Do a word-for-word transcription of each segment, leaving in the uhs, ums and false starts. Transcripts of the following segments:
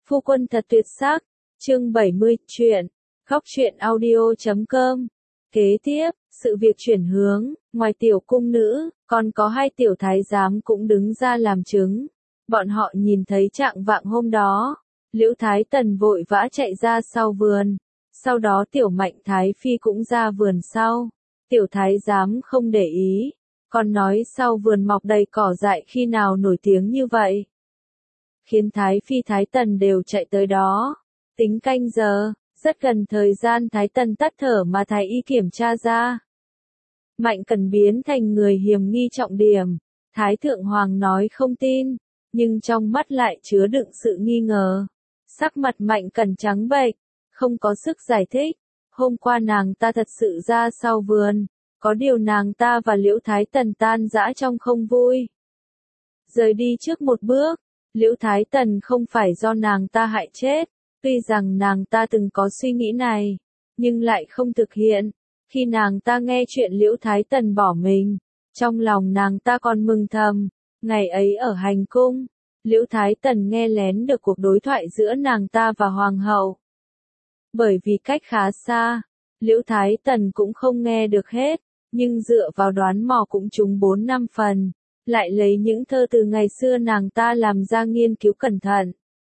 Phu quân thật tuyệt sắc. Chương bảy mươi, truyện. Khóc truyện audio chấm com. Kế tiếp, sự việc chuyển hướng, ngoài tiểu cung nữ, còn có hai tiểu thái giám cũng đứng ra làm chứng. Bọn họ nhìn thấy trạng vạng hôm đó, Liễu Thái Tần vội vã chạy ra sau vườn. Sau đó tiểu Mạnh Thái Phi cũng ra vườn sau. Tiểu thái giám không để ý, còn nói sau vườn mọc đầy cỏ dại khi nào nổi tiếng như vậy. Khiến Thái Phi Thái Tần đều chạy tới đó. Tính canh giờ, rất gần thời gian Thái Tần tắt thở mà Thái Y kiểm tra ra. Mạnh Cẩn biến thành người hiểm nghi trọng điểm. Thái Thượng Hoàng nói không tin, nhưng trong mắt lại chứa đựng sự nghi ngờ. Sắc mặt Mạnh Cẩn trắng bệch, không có sức giải thích. Hôm qua nàng ta thật sự ra sau vườn, có điều nàng ta và Liễu Thái Tần tan rã trong không vui. Rời đi trước một bước, Liễu Thái Tần không phải do nàng ta hại chết, tuy rằng nàng ta từng có suy nghĩ này, nhưng lại không thực hiện. Khi nàng ta nghe chuyện Liễu Thái Tần bỏ mình, trong lòng nàng ta còn mừng thầm. Ngày ấy ở hành cung, Liễu Thái Tần nghe lén được cuộc đối thoại giữa nàng ta và Hoàng hậu. Bởi vì cách khá xa, Liễu Thái Tần cũng không nghe được hết, nhưng dựa vào đoán mò cũng trúng bốn năm phần, lại lấy những thơ từ ngày xưa nàng ta làm ra nghiên cứu cẩn thận.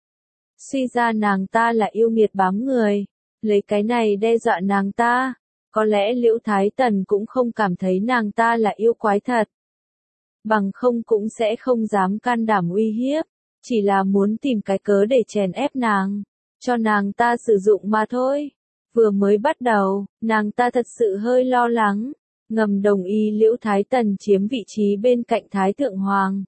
Suy ra nàng ta là yêu nghiệt bám người, lấy cái này đe dọa nàng ta, có lẽ Liễu Thái Tần cũng không cảm thấy nàng ta là yêu quái thật. Bằng không cũng sẽ không dám can đảm uy hiếp, chỉ là muốn tìm cái cớ để chèn ép nàng, cho nàng ta sử dụng mà thôi. Vừa mới bắt đầu, nàng ta thật sự hơi lo lắng, ngầm đồng ý Liễu Thái Tần chiếm vị trí bên cạnh Thái Thượng Hoàng.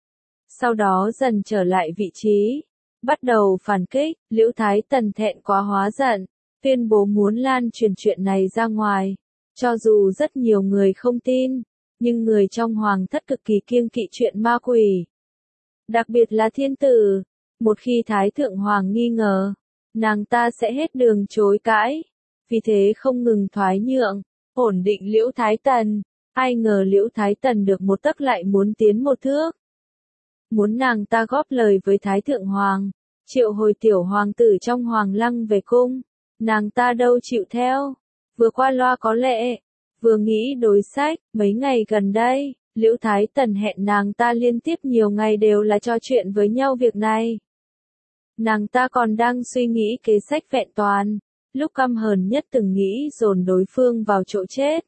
Sau đó dần trở lại vị trí, bắt đầu phản kích. Liễu Thái Tần thẹn quá hóa giận, tuyên bố muốn lan truyền chuyện này ra ngoài. Cho dù rất nhiều người không tin, nhưng người trong hoàng thất cực kỳ kiêng kỵ chuyện ma quỷ. Đặc biệt là thiên tử, một khi Thái Thượng Hoàng nghi ngờ, nàng ta sẽ hết đường chối cãi, vì thế không ngừng thoái nhượng, ổn định Liễu Thái Tần. Ai ngờ Liễu Thái Tần được một tấc lại muốn tiến một thước. Muốn nàng ta góp lời với Thái Thượng Hoàng, triệu hồi tiểu hoàng tử trong hoàng lăng về cung, nàng ta đâu chịu theo, vừa qua loa có lệ, vừa nghĩ đối sách. Mấy ngày gần đây, Liễu Thái Tần hẹn nàng ta liên tiếp nhiều ngày đều là trò chuyện với nhau việc này. Nàng ta còn đang suy nghĩ kế sách vẹn toàn, lúc căm hờn nhất từng nghĩ dồn đối phương vào chỗ chết.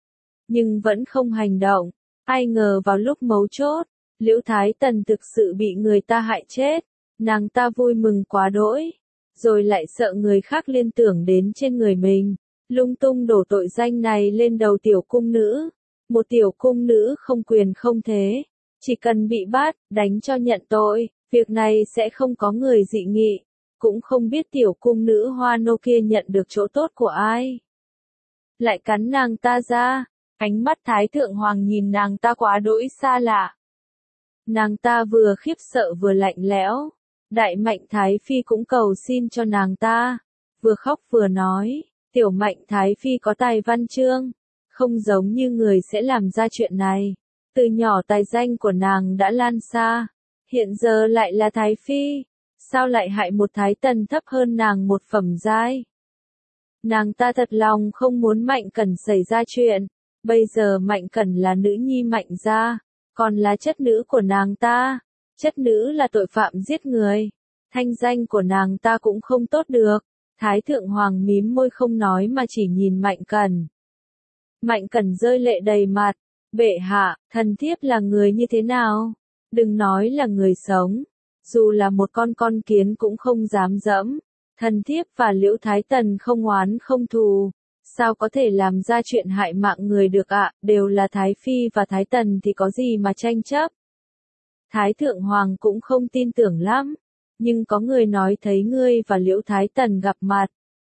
Nhưng vẫn không hành động, ai ngờ vào lúc mấu chốt, Liễu Thái Tần thực sự bị người ta hại chết, nàng ta vui mừng quá đỗi, rồi lại sợ người khác liên tưởng đến trên người mình, lung tung đổ tội danh này lên đầu tiểu cung nữ. Một tiểu cung nữ không quyền không thế, chỉ cần bị bắt, đánh cho nhận tội, việc này sẽ không có người dị nghị, cũng không biết tiểu cung nữ Hoa Nô kia nhận được chỗ tốt của ai. Lại cắn nàng ta ra, ánh mắt Thái Thượng Hoàng nhìn nàng ta quá đỗi xa lạ. Nàng ta vừa khiếp sợ vừa lạnh lẽo, Đại Mạnh Thái Phi cũng cầu xin cho nàng ta, vừa khóc vừa nói, tiểu Mạnh Thái Phi có tài văn chương, không giống như người sẽ làm ra chuyện này. Từ nhỏ tài danh của nàng đã lan xa, hiện giờ lại là Thái Phi, sao lại hại một Thái Tần thấp hơn nàng một phẩm giai. Nàng ta thật lòng không muốn Mạnh Cẩn xảy ra chuyện, bây giờ Mạnh Cẩn là nữ nhi Mạnh gia, còn là chất nữ của nàng ta, chất nữ là tội phạm giết người, thanh danh của nàng ta cũng không tốt được. Thái Thượng Hoàng mím môi không nói mà chỉ nhìn Mạnh Cẩn. Mạnh Cẩn rơi lệ đầy mặt, bệ hạ, thần thiếp là người như thế nào? Đừng nói là người sống, dù là một con con kiến cũng không dám dẫm. Thần thiếp và Liễu Thái Tần không oán không thù, sao có thể làm ra chuyện hại mạng người được ạ? À? Đều là Thái Phi và Thái Tần thì có gì mà tranh chấp? Thái Thượng Hoàng cũng không tin tưởng lắm, nhưng có người nói thấy ngươi và Liễu Thái Tần gặp mặt.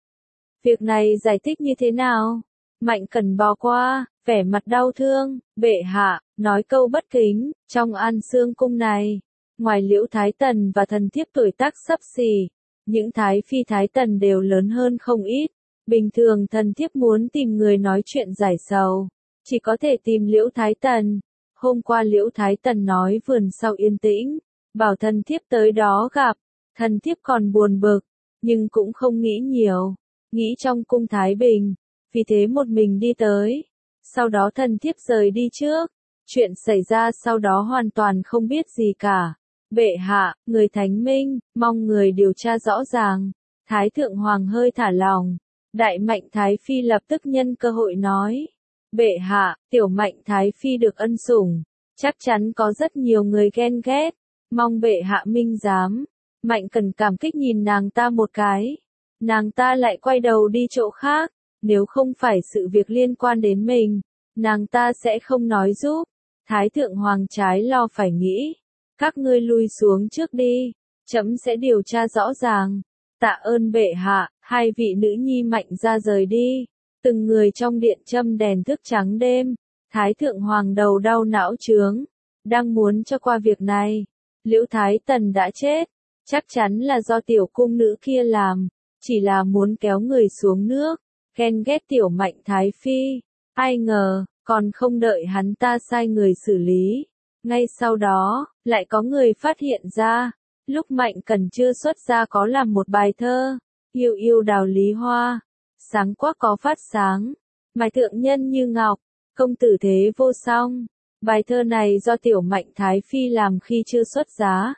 Việc này giải thích như thế nào? Mạnh Cẩn bò qua, vẻ mặt đau thương, bệ hạ, nói câu bất kính, trong An Sương cung này, ngoài Liễu Thái Tần và thần thiếp tuổi tác xấp xỉ, những Thái Phi Thái Tần đều lớn hơn không ít. Bình thường thần thiếp muốn tìm người nói chuyện giải sầu, chỉ có thể tìm Liễu Thái Tần. Hôm qua Liễu Thái Tần nói vườn sau yên tĩnh, bảo thần thiếp tới đó gặp. Thần thiếp còn buồn bực, nhưng cũng không nghĩ nhiều, nghĩ trong cung thái bình, vì thế một mình đi tới. Sau đó thần thiếp rời đi trước, chuyện xảy ra sau đó hoàn toàn không biết gì cả. Bệ hạ, người thánh minh, mong người điều tra rõ ràng. Thái thượng hoàng hơi thả lòng. Đại mạnh thái phi lập tức nhân cơ hội nói. Bệ hạ, tiểu mạnh thái phi được ân sủng, chắc chắn có rất nhiều người ghen ghét. Mong bệ hạ minh giám. Mạnh cần cảm kích nhìn nàng ta một cái. Nàng ta lại quay đầu đi chỗ khác. Nếu không phải sự việc liên quan đến mình, nàng ta sẽ không nói giúp. Thái thượng hoàng trái lo phải nghĩ. Các ngươi lui xuống trước đi, trẫm sẽ điều tra rõ ràng. Tạ ơn bệ hạ. Hai vị nữ nhi mạnh ra rời đi. Từng người trong điện châm đèn thức trắng đêm. Thái thượng hoàng đầu đau não chướng. Đang muốn cho qua việc này. Liễu Thái Tần đã chết. Chắc chắn là do tiểu cung nữ kia làm. Chỉ là muốn kéo người xuống nước. Ghen ghét tiểu mạnh thái phi. Ai ngờ, còn không đợi hắn ta sai người xử lý. Ngay sau đó, lại có người phát hiện ra. Lúc Mạnh Cần chưa xuất ra có làm một bài thơ. Yêu yêu đào lý hoa. Sáng quá có phát sáng. Mài thượng nhân như ngọc. Công tử thế vô song. Bài thơ này do tiểu mạnh thái phi làm khi chưa xuất giá.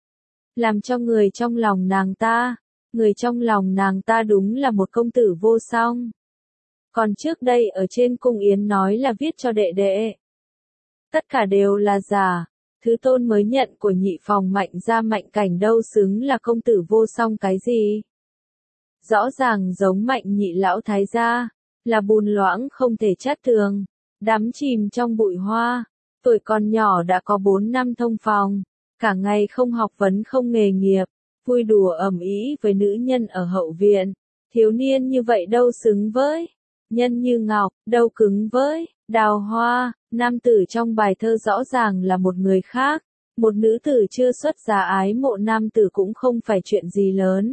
Làm cho người trong lòng nàng ta. Người trong lòng nàng ta đúng là một công tử vô song. Còn trước đây ở trên cung yến nói là viết cho đệ đệ. Tất cả đều là giả. Thứ tôn mới nhận của nhị phòng Mạnh ra Mạnh Cảnh đâu xứng là công tử vô song cái gì. Rõ ràng giống Mạnh nhị lão thái gia, là bùn loãng không thể chát tường, đắm chìm trong bụi hoa, tuổi còn nhỏ đã có bốn năm thông phòng, cả ngày không học vấn không nghề nghiệp, vui đùa ầm ĩ với nữ nhân ở hậu viện. Thiếu niên như vậy đâu xứng với nhân như ngọc, đâu cứng với đào hoa. Nam tử trong bài thơ rõ ràng là một người khác, một nữ tử chưa xuất giá ái mộ nam tử cũng không phải chuyện gì lớn.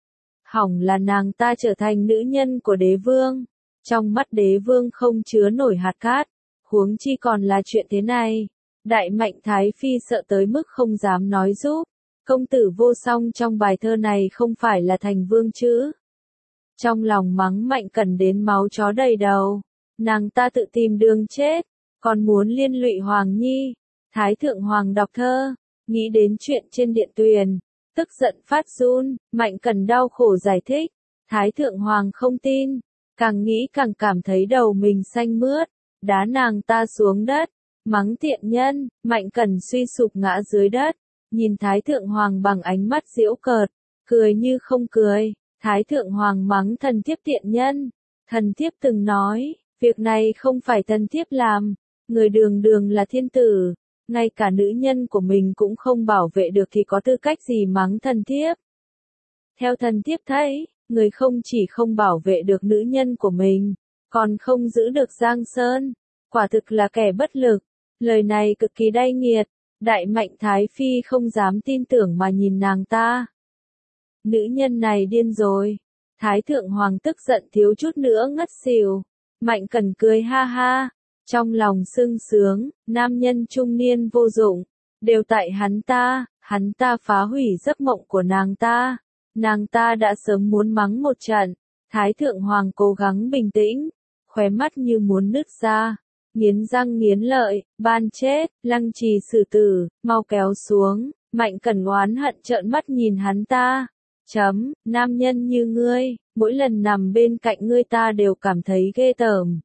Hỏng là nàng ta trở thành nữ nhân của đế vương, trong mắt đế vương không chứa nổi hạt cát, huống chi còn là chuyện thế này. Đại mạnh thái phi sợ tới mức không dám nói giúp, công tử vô song trong bài thơ này không phải là thành vương chữ. Trong lòng mắng Mạnh Cần đến máu chó đầy đầu, nàng ta tự tìm đường chết. Còn muốn liên lụy Hoàng Nhi. Thái thượng hoàng đọc thơ, nghĩ đến chuyện trên điện tuyền, tức giận phát run. Mạnh Cần đau khổ giải thích. Thái thượng hoàng không tin, càng nghĩ càng cảm thấy đầu mình xanh mướt, đá nàng ta xuống đất, mắng tiện nhân. Mạnh Cần suy sụp ngã dưới đất, nhìn Thái thượng hoàng bằng ánh mắt giễu cợt, cười như không cười. Thái thượng hoàng mắng thần thiếp tiện nhân. Thần thiếp từng nói, việc này không phải thần thiếp làm. Người đường đường là thiên tử, ngay cả nữ nhân của mình cũng không bảo vệ được thì có tư cách gì mắng thần thiếp. Theo thần thiếp thấy, người không chỉ không bảo vệ được nữ nhân của mình, còn không giữ được Giang Sơn, quả thực là kẻ bất lực. Lời này cực kỳ đay nghiệt, đại mạnh thái phi không dám tin tưởng mà nhìn nàng ta. Nữ nhân này điên rồi. Thái thượng hoàng tức giận thiếu chút nữa ngất xỉu. Mạnh Cần cười ha ha. Trong lòng sưng sướng, nam nhân trung niên vô dụng, đều tại hắn ta, hắn ta phá hủy giấc mộng của nàng ta. Nàng ta đã sớm muốn mắng một trận. Thái thượng hoàng cố gắng bình tĩnh, khóe mắt như muốn nứt ra, nghiến răng nghiến lợi, ban chết, lăng trì xử tử, mau kéo xuống. Mạnh Cần oán hận trợn mắt nhìn hắn ta. Chấm, nam nhân như ngươi, mỗi lần nằm bên cạnh ngươi ta đều cảm thấy ghê tởm.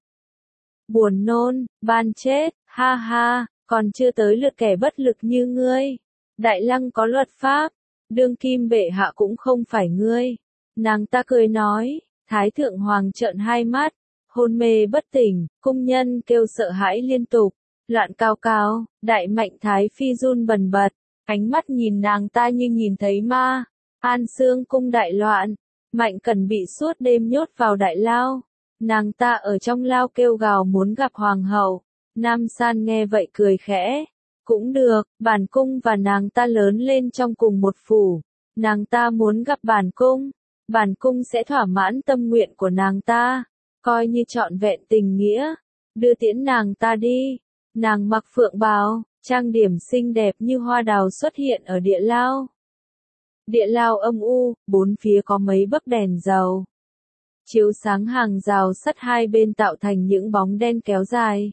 Buồn nôn, ban chết, ha ha, còn chưa tới lượt kẻ bất lực như ngươi. Đại lăng có luật pháp, đương kim bệ hạ cũng không phải ngươi. Nàng ta cười nói. Thái thượng hoàng trợn hai mắt, hôn mê bất tỉnh, cung nhân kêu sợ hãi liên tục, loạn cao cao. Đại mạnh thái phi run bần bật, ánh mắt nhìn nàng ta như nhìn thấy ma. An Sương cung đại loạn, Mạnh Cần bị suốt đêm nhốt vào đại lao. Nàng ta ở trong lao kêu gào muốn gặp hoàng hậu. Nam San nghe vậy cười khẽ. Cũng được, bản cung và nàng ta lớn lên trong cùng một phủ. Nàng ta muốn gặp bản cung. Bản cung sẽ thỏa mãn tâm nguyện của nàng ta. Coi như trọn vẹn tình nghĩa. Đưa tiễn nàng ta đi. Nàng mặc phượng bào, trang điểm xinh đẹp như hoa đào xuất hiện ở địa lao. Địa lao âm u, bốn phía có mấy bấc đèn dầu chiếu sáng hàng rào sắt hai bên tạo thành những bóng đen kéo dài.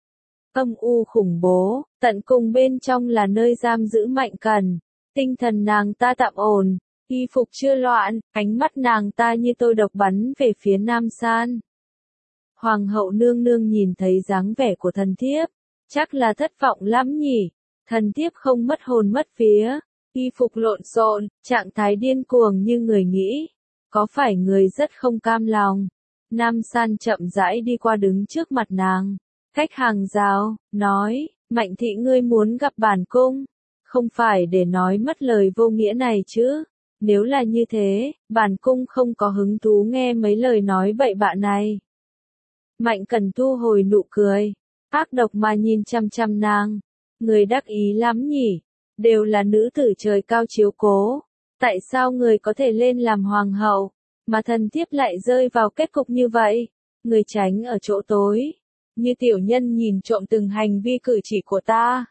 Âm u khủng bố, tận cùng bên trong là nơi giam giữ Mạnh Cẩn. Tinh thần nàng ta tạm ổn, y phục chưa loạn, ánh mắt nàng ta như tôi độc bắn về phía Nam San. Hoàng hậu nương nương nhìn thấy dáng vẻ của thần thiếp, chắc là thất vọng lắm nhỉ. Thần thiếp không mất hồn mất vía, y phục lộn xộn, trạng thái điên cuồng như người nghĩ. Có phải người rất không cam lòng? Nam San chậm rãi đi qua đứng trước mặt nàng, cách hàng rào, nói, Mạnh thị ngươi muốn gặp bản cung, không phải để nói mất lời vô nghĩa này chứ. Nếu là như thế, bản cung không có hứng thú nghe mấy lời nói bậy bạ này. Mạnh Cẩn thu hồi nụ cười, ác độc mà nhìn chăm chăm nàng. Người đắc ý lắm nhỉ, đều là nữ tử trời cao chiếu cố. Tại sao người có thể lên làm hoàng hậu, mà thần thiếp lại rơi vào kết cục như vậy? Người tránh ở chỗ tối, như tiểu nhân nhìn trộm từng hành vi cử chỉ của ta.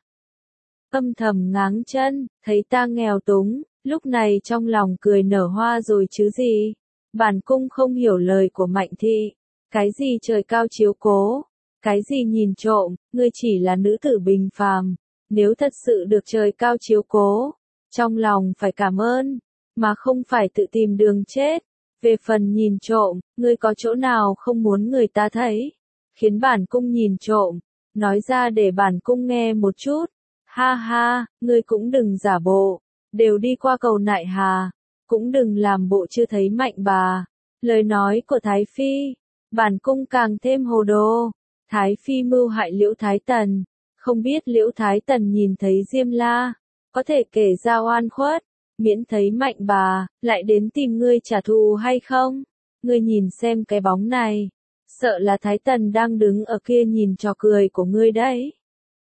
Âm thầm ngáng chân, thấy ta nghèo túng, lúc này trong lòng cười nở hoa rồi chứ gì. Bản cung không hiểu lời của Mạnh thị. Cái gì trời cao chiếu cố, cái gì nhìn trộm, ngươi chỉ là nữ tử bình phàm. Nếu thật sự được trời cao chiếu cố, trong lòng phải cảm ơn, mà không phải tự tìm đường chết. Về phần nhìn trộm, ngươi có chỗ nào không muốn người ta thấy, khiến bản cung nhìn trộm, nói ra để bản cung nghe một chút. Ha ha, ngươi cũng đừng giả bộ, đều đi qua cầu Nại Hà, cũng đừng làm bộ chưa thấy Mạnh bà. Lời nói của Thái Phi, bản cung càng thêm hồ đồ. Thái Phi mưu hại Liễu Thái Tần, không biết Liễu Thái Tần nhìn thấy Diêm La, có thể kể ra oan khuất, miễn thấy Mạnh bà, lại đến tìm ngươi trả thù hay không? Ngươi nhìn xem cái bóng này, sợ là Thái Tần đang đứng ở kia nhìn trò cười của ngươi đấy.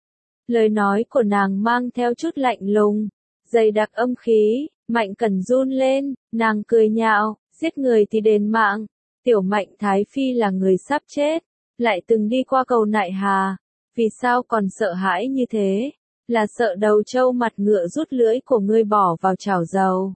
Lời nói của nàng mang theo chút lạnh lùng, dày đặc âm khí. Mạnh Cẩn run lên, nàng cười nhạo, giết người thì đền mạng. Tiểu Mạnh Thái Phi là người sắp chết, lại từng đi qua cầu Nại Hà, vì sao còn sợ hãi như thế? Là sợ đầu trâu mặt ngựa rút lưỡi của ngươi bỏ vào chảo dầu,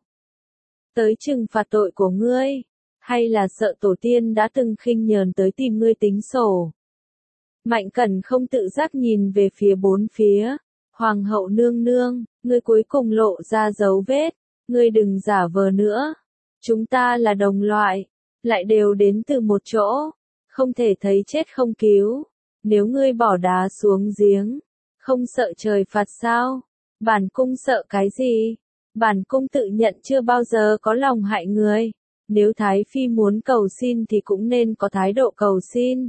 tới trừng phạt tội của ngươi, hay là sợ tổ tiên đã từng khinh nhờn tới tìm ngươi tính sổ? Mạnh Cẩn không tự giác nhìn về phía bốn phía. Hoàng hậu nương nương, ngươi cuối cùng lộ ra dấu vết, ngươi đừng giả vờ nữa. Chúng ta là đồng loại, lại đều đến từ một chỗ, không thể thấy chết không cứu. Nếu ngươi bỏ đá xuống giếng, không sợ trời phạt sao? Bản cung sợ cái gì? Bản cung tự nhận chưa bao giờ có lòng hại người. Nếu Thái Phi muốn cầu xin thì cũng nên có thái độ cầu xin.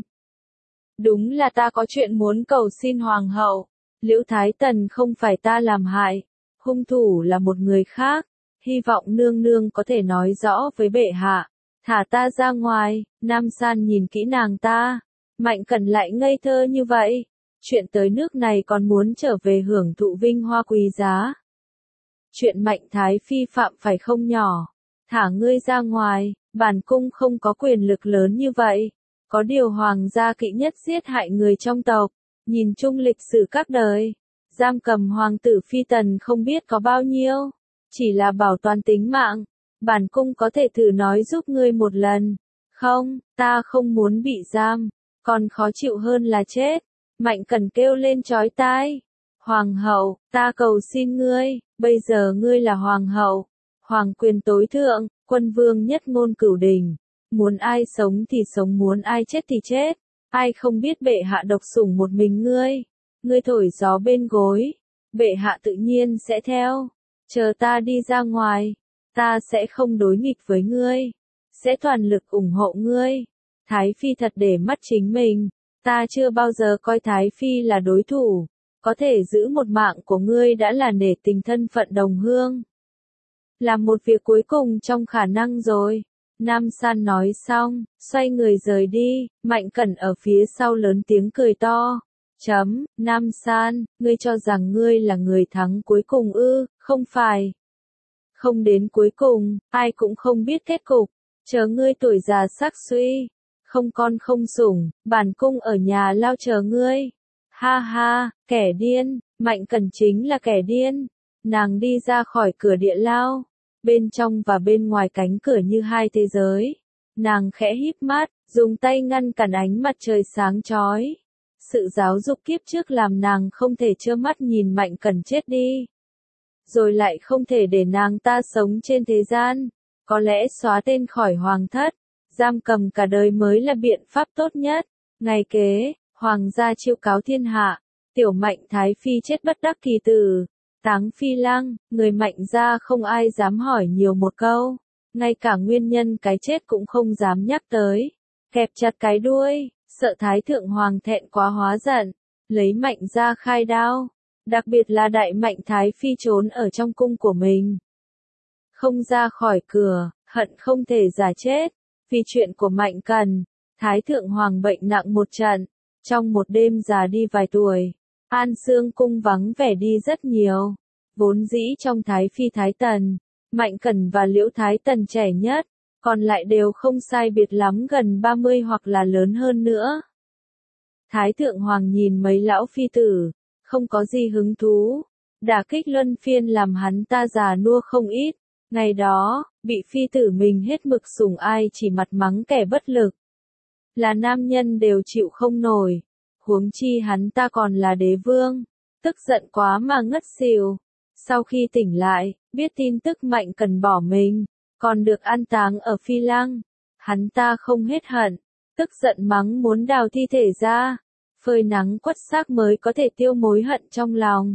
Đúng là ta có chuyện muốn cầu xin hoàng hậu. Liễu Thái Tần không phải ta làm hại, hung thủ là một người khác. Hy vọng nương nương có thể nói rõ với bệ hạ, thả ta ra ngoài. Nam San nhìn kỹ nàng ta, Mạnh Cẩn lại ngây thơ như vậy. Chuyện tới nước này còn muốn trở về hưởng thụ vinh hoa quý giá. Chuyện Mạnh Thái Phi phạm phải không nhỏ, thả ngươi ra ngoài. Bản cung không có quyền lực lớn như vậy. Có điều hoàng gia kỵ nhất giết hại người trong tộc. Nhìn chung lịch sử các đời, giam cầm hoàng tử phi tần không biết có bao nhiêu, chỉ là bảo toàn tính mạng. Bản cung có thể thử nói giúp ngươi một lần. Không, ta không muốn bị giam, còn khó chịu hơn là chết. Mạnh Cẩn kêu lên chói tai. Hoàng hậu, ta cầu xin ngươi, bây giờ ngươi là hoàng hậu, hoàng quyền tối thượng, quân vương nhất ngôn cửu đình. Muốn ai sống thì sống, muốn ai chết thì chết. Ai không biết bệ hạ độc sủng một mình ngươi. Ngươi thổi gió bên gối, bệ hạ tự nhiên sẽ theo. Chờ ta đi ra ngoài, ta sẽ không đối nghịch với ngươi, sẽ toàn lực ủng hộ ngươi. Thái Phi thật để mắt chính mình, ta chưa bao giờ coi Thái Phi là đối thủ. Có thể giữ một mạng của ngươi đã là nể tình thân phận đồng hương. Làm một việc cuối cùng trong khả năng rồi. Nam San nói xong, xoay người rời đi. Mạnh Cẩn ở phía sau lớn tiếng cười to. Chấm, Nam San, ngươi cho rằng ngươi là người thắng cuối cùng ư? Không phải. Không đến cuối cùng, ai cũng không biết kết cục. Chờ ngươi tuổi già sắc suy, không con không sủng, bản cung ở nhà lao chờ ngươi. Ha ha, kẻ điên. Mạnh Cẩn chính là kẻ điên. Nàng đi ra khỏi cửa địa lao, bên trong và bên ngoài cánh cửa như hai thế giới. Nàng khẽ híp mắt, dùng tay ngăn cản ánh mặt trời sáng chói. Sự giáo dục kiếp trước làm nàng không thể trơ mắt nhìn Mạnh Cẩn chết đi. Rồi lại không thể để nàng ta sống trên thế gian. Có lẽ xóa tên khỏi hoàng thất, giam cầm cả đời mới là biện pháp tốt nhất. Ngày kế, hoàng gia chiêu cáo thiên hạ, tiểu Mạnh Thái Phi chết bất đắc kỳ tử. Táng Phi Lăng, người Mạnh gia không ai dám hỏi nhiều một câu. Ngay cả nguyên nhân cái chết cũng không dám nhắc tới. Kẹp chặt cái đuôi, sợ Thái Thượng Hoàng thẹn quá hóa giận, lấy Mạnh gia khai đao. Đặc biệt là đại Mạnh Thái Phi trốn ở trong cung của mình. Không ra khỏi cửa, hận không thể giả chết. Vì chuyện của Mạnh Cần, Thái Thượng Hoàng bệnh nặng một trận. Trong một đêm già đi vài tuổi, An Sương cung vắng vẻ đi rất nhiều. Vốn dĩ trong Thái Phi Thái Tần, Mạnh Cẩn và Liễu Thái Tần trẻ nhất, còn lại đều không sai biệt lắm gần ba mươi hoặc là lớn hơn nữa. Thái Thượng Hoàng nhìn mấy lão phi tử, không có gì hứng thú. Đả kích luân phiên làm hắn ta già nua không ít. Ngày đó, bị phi tử mình hết mực sủng ai chỉ mặt mắng kẻ bất lực. Là nam nhân đều chịu không nổi. Huống chi hắn ta còn là đế vương. Tức giận quá mà ngất xỉu. Sau khi tỉnh lại, biết tin tức Mạnh Cần bỏ mình, còn được an táng ở Phi Lăng. Hắn ta không hết hận, tức giận mắng muốn đào thi thể ra, phơi nắng quất xác mới có thể tiêu mối hận trong lòng.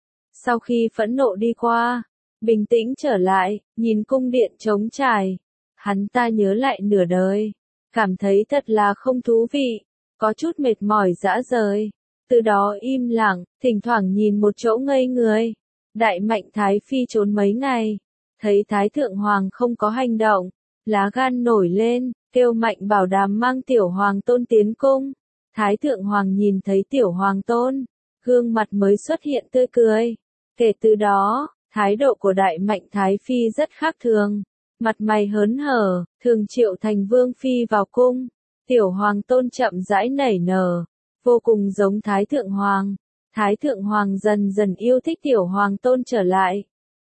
Sau khi phẫn nộ đi qua, bình tĩnh trở lại, nhìn cung điện trống trải, hắn ta nhớ lại nửa đời, cảm thấy thật là không thú vị, có chút mệt mỏi dã rời. Từ đó im lặng, thỉnh thoảng nhìn một chỗ ngây người. Đại Mạnh Thái Phi trốn mấy ngày, thấy Thái Thượng Hoàng không có hành động, lá gan nổi lên, kêu Mạnh Bảo Đàm mang Tiểu Hoàng Tôn tiến cung. Thái Thượng Hoàng nhìn thấy Tiểu Hoàng Tôn, gương mặt mới xuất hiện tươi cười. Kể từ đó, thái độ của Đại Mạnh Thái Phi rất khác thường, mặt mày hớn hở, thường triệu thành Vương Phi vào cung. Tiểu Hoàng Tôn chậm rãi nảy nở, vô cùng giống Thái Thượng Hoàng. Thái Thượng Hoàng dần dần yêu thích Tiểu Hoàng Tôn trở lại.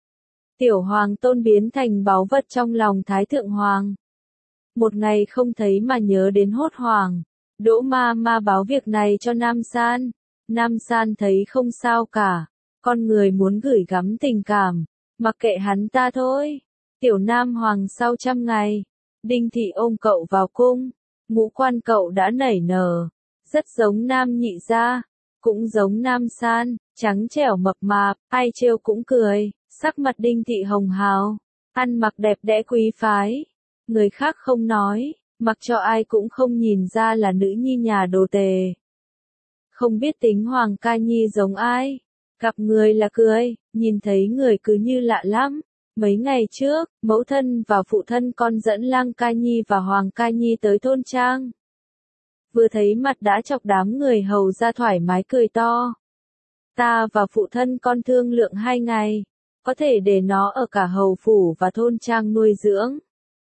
Tiểu Hoàng Tôn biến thành báu vật trong lòng Thái Thượng Hoàng. Một ngày không thấy mà nhớ đến hốt hoảng. Đỗ ma ma báo việc này cho Nam San. Nam San thấy không sao cả. Con người muốn gửi gắm tình cảm. Mặc kệ hắn ta thôi. Tiểu Nam Hoàng sau trăm ngày. Đinh Thị ôm cậu vào cung. Ngũ quan cậu đã nảy nở. Rất giống Nam Nhị gia. Cũng giống Nam San, trắng trẻo mập mạp, ai trêu cũng cười, sắc mặt Đinh Thị hồng hào, ăn mặc đẹp đẽ quý phái. Người khác không nói, mặc cho ai cũng không nhìn ra là nữ nhi nhà đồ tề. Không biết tính Hoàng Ca Nhi giống ai, gặp người là cười, nhìn thấy người cứ như lạ lắm. Mấy ngày trước, mẫu thân và phụ thân con dẫn Lang Ca Nhi và Hoàng Ca Nhi tới thôn trang. Vừa thấy mặt đã chọc đám người hầu ra thoải mái cười to. Ta và phụ thân con thương lượng hai ngày, có thể để nó ở cả hầu phủ và thôn trang nuôi dưỡng.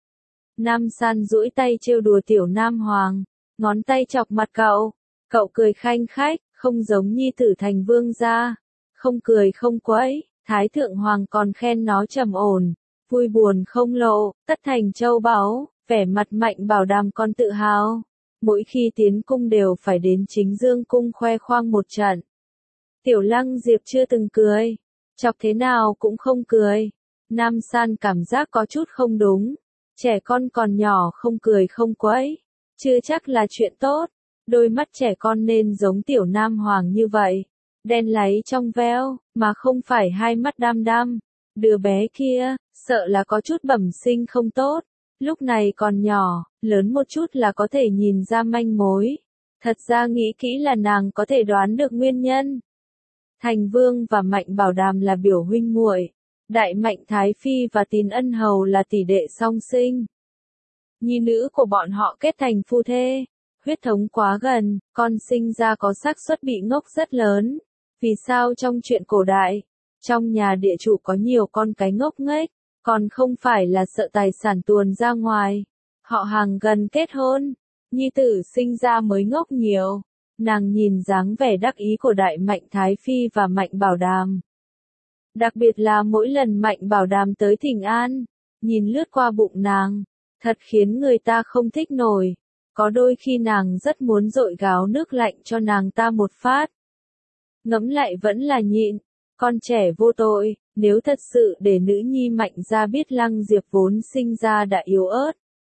Nam San duỗi tay trêu đùa Tiểu Nam Hoàng, ngón tay chọc mặt cậu, cậu cười khanh khách, không giống nhi tử thành vương gia, không cười không quẫy. Thái Thượng Hoàng còn khen nó trầm ổn, vui buồn không lộ, tất thành châu báu, vẻ mặt Mạnh Bảo Đàm còn tự hào. Mỗi khi tiến cung đều phải đến Chính Dương cung khoe khoang một trận. Tiểu Lăng Diệp chưa từng cười, chọc thế nào cũng không cười. Nam San cảm giác có chút không đúng, trẻ con còn nhỏ không cười không quẫy, chưa chắc là chuyện tốt. Đôi mắt trẻ con nên giống Tiểu Nam Hoàng như vậy, đen láy trong veo, mà không phải hai mắt đăm đăm. Đứa bé kia, sợ là có chút bẩm sinh không tốt. Lúc này còn nhỏ, lớn một chút là có thể nhìn ra manh mối. Thật ra nghĩ kỹ là nàng có thể đoán được nguyên nhân. Thành Vương và Mạnh Bảo Đàm là biểu huynh muội, Đại Mạnh Thái Phi và Tín Ân Hầu là tỷ đệ song sinh. Nhi nữ của bọn họ kết thành phu thê, huyết thống quá gần, con sinh ra có xác suất bị ngốc rất lớn. Vì sao trong chuyện cổ đại, trong nhà địa chủ có nhiều con cái ngốc nghếch? Còn không phải là sợ tài sản tuồn ra ngoài. Họ hàng gần kết hôn, nhi tử sinh ra mới ngốc nhiều. Nàng nhìn dáng vẻ đắc ý của Đại Mạnh Thái Phi và Mạnh Bảo Đàm. Đặc biệt là mỗi lần Mạnh Bảo Đàm tới thỉnh an, nhìn lướt qua bụng nàng, thật khiến người ta không thích nổi. Có đôi khi nàng rất muốn dội gáo nước lạnh cho nàng ta một phát. Ngẫm lại vẫn là nhịn, con trẻ vô tội, nếu thật sự để nữ nhi Mạnh gia biết Lăng Diệp vốn sinh ra đã yếu ớt.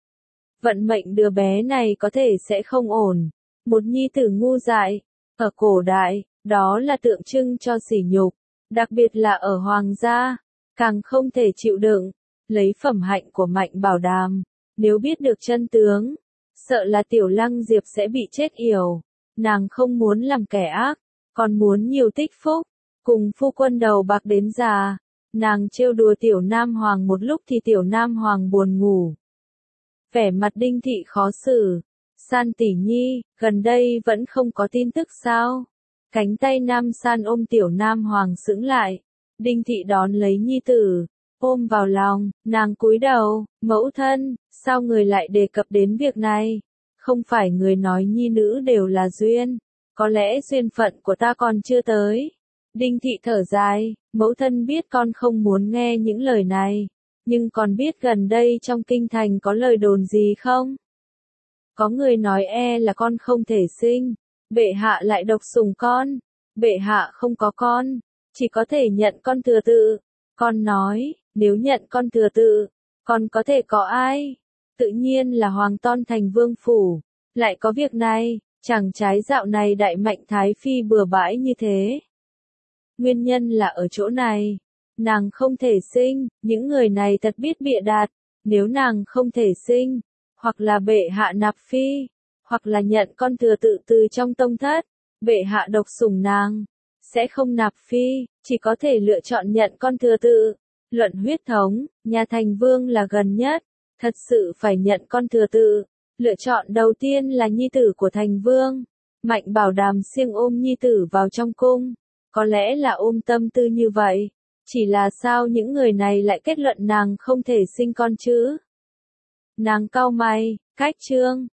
Vận mệnh đứa bé này có thể sẽ không ổn. Một nhi tử ngu dại, ở cổ đại, đó là tượng trưng cho sỉ nhục, đặc biệt là ở hoàng gia, càng không thể chịu đựng. Lấy phẩm hạnh của Mạnh Bảo Đàm, nếu biết được chân tướng, sợ là tiểu Lăng Diệp sẽ bị chết yểu. Nàng không muốn làm kẻ ác, còn muốn nhiều tích phúc, cùng phu quân đầu bạc đến già. Nàng trêu đùa tiểu Nam Hoàng một lúc thì tiểu Nam Hoàng buồn ngủ. Vẻ mặt Đinh Thị khó xử. San tỷ nhi, gần đây vẫn không có tin tức sao? Cánh tay Nam San ôm tiểu Nam Hoàng sững lại. Đinh Thị đón lấy nhi tử, ôm vào lòng, nàng cúi đầu, mẫu thân, sao người lại đề cập đến việc này? Không phải người nói nhi nữ đều là duyên, có lẽ duyên phận của ta còn chưa tới. Đinh Thị thở dài, mẫu thân biết con không muốn nghe những lời này, nhưng còn biết gần đây trong kinh thành có lời đồn gì không? Có người nói e là con không thể sinh, bệ hạ lại độc sủng con, bệ hạ không có con, chỉ có thể nhận con thừa tự. Con nói, nếu nhận con thừa tự, con có thể có ai? Tự nhiên là Hoàng Ton thành vương phủ, lại có việc này, chẳng trái dạo này đại Mạnh Thái Phi bừa bãi như thế. Nguyên nhân là ở chỗ này, nàng không thể sinh, những người này thật biết bịa đặt, nếu nàng không thể sinh, hoặc là bệ hạ nạp phi, hoặc là nhận con thừa tự từ trong tông thất, bệ hạ độc sủng nàng, sẽ không nạp phi, chỉ có thể lựa chọn nhận con thừa tự. Luận huyết thống, nhà thành vương là gần nhất, thật sự phải nhận con thừa tự. Lựa chọn đầu tiên là nhi tử của thành vương. Mạnh Bảo Đàm siêng ôm nhi tử vào trong cung, có lẽ là ôm tâm tư như vậy, chỉ là sao những người này lại kết luận nàng không thể sinh con chứ? Nàng cau mày, cách trương,